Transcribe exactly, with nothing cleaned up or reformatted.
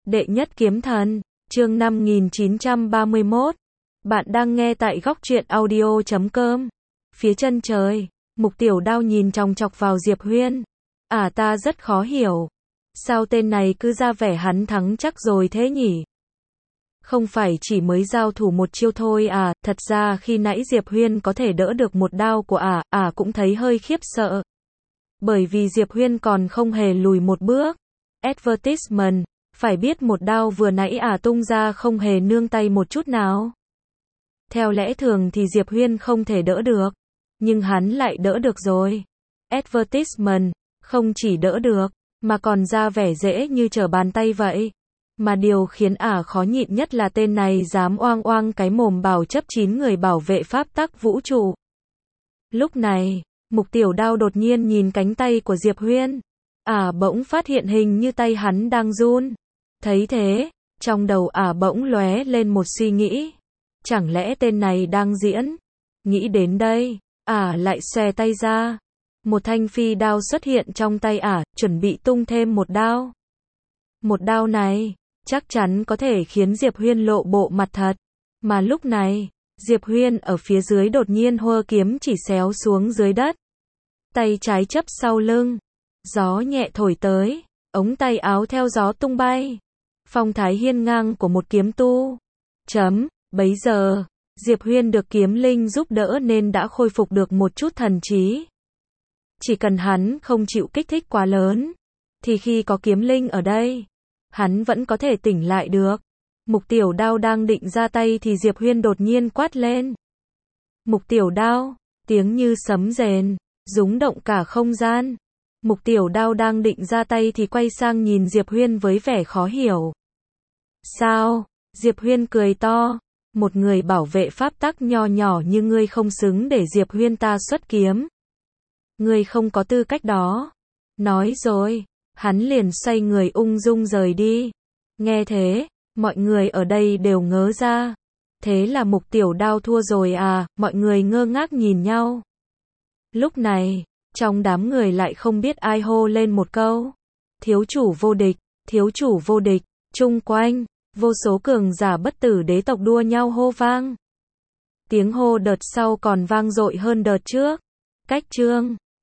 Đệ nhất kiếm thần, chương năm nghìn chín trăm ba mươi mốt. Bạn đang nghe tại góc truyện audio chấm com. Phía chân trời, Mục Tiểu Đao nhìn chòng chọc vào Diệp Huyên. À ta rất khó hiểu. Sao tên này cứ ra vẻ hắn thắng chắc rồi thế nhỉ? Không phải chỉ mới giao thủ một chiêu thôi à, thật ra khi nãy Diệp Huyên có thể đỡ được một đao của ả, à, ả à cũng thấy hơi khiếp sợ. Bởi vì Diệp Huyên còn không hề lùi một bước. Advertisement, phải biết một đao vừa nãy ả à tung ra không hề nương tay một chút nào. Theo lẽ thường thì Diệp Huyên không thể đỡ được, nhưng hắn lại đỡ được rồi. Advertisement, không chỉ đỡ được, mà còn ra vẻ dễ như trở bàn tay vậy. Mà điều khiến ả khó nhịn nhất là tên này dám oang oang cái mồm bảo chấp chín người bảo vệ pháp tắc vũ trụ. Lúc này, Mục Tiểu Đao đột nhiên nhìn cánh tay của Diệp Huyên. Ả bỗng phát hiện hình như tay hắn đang run. Thấy thế, trong đầu ả bỗng lóe lên một suy nghĩ. Chẳng lẽ tên này đang diễn? Nghĩ đến đây, ả lại xòe tay ra. Một thanh phi đao xuất hiện trong tay ả, chuẩn bị tung thêm một đao. Một đao này, chắc chắn có thể khiến Diệp Huyên lộ bộ mặt thật. Mà lúc này, Diệp Huyên ở phía dưới đột nhiên hơ kiếm chỉ xéo xuống dưới đất. Tay trái chấp sau lưng. Gió nhẹ thổi tới, ống tay áo theo gió tung bay. Phong thái hiên ngang của một kiếm tu. Chấm, bấy giờ, Diệp Huyên được kiếm linh giúp đỡ nên đã khôi phục được một chút thần trí. Chỉ cần hắn không chịu kích thích quá lớn, thì khi có kiếm linh ở đây, hắn vẫn có thể tỉnh lại được. Mục Tiểu Đao đang định ra tay thì Diệp Huyên đột nhiên quát lên. Mục Tiểu Đao, tiếng như sấm rền, rúng động cả không gian. Mục Tiểu Đao đang định ra tay thì quay sang nhìn Diệp Huyên với vẻ khó hiểu. Sao? Diệp Huyên cười to. Một người bảo vệ pháp tắc nho nhỏ như ngươi không xứng để Diệp Huyên ta xuất kiếm. Ngươi không có tư cách đó. Nói rồi, hắn liền xoay người ung dung rời đi. Nghe thế, mọi người ở đây đều ngớ ra. Thế là Mục Tiểu Đao thua rồi à, mọi người ngơ ngác nhìn nhau. Lúc này, trong đám người lại không biết ai hô lên một câu. Thiếu chủ vô địch, thiếu chủ vô địch, chung quanh, vô số cường giả bất tử đế tộc đua nhau hô vang. Tiếng hô đợt sau còn vang dội hơn đợt trước. Cách chương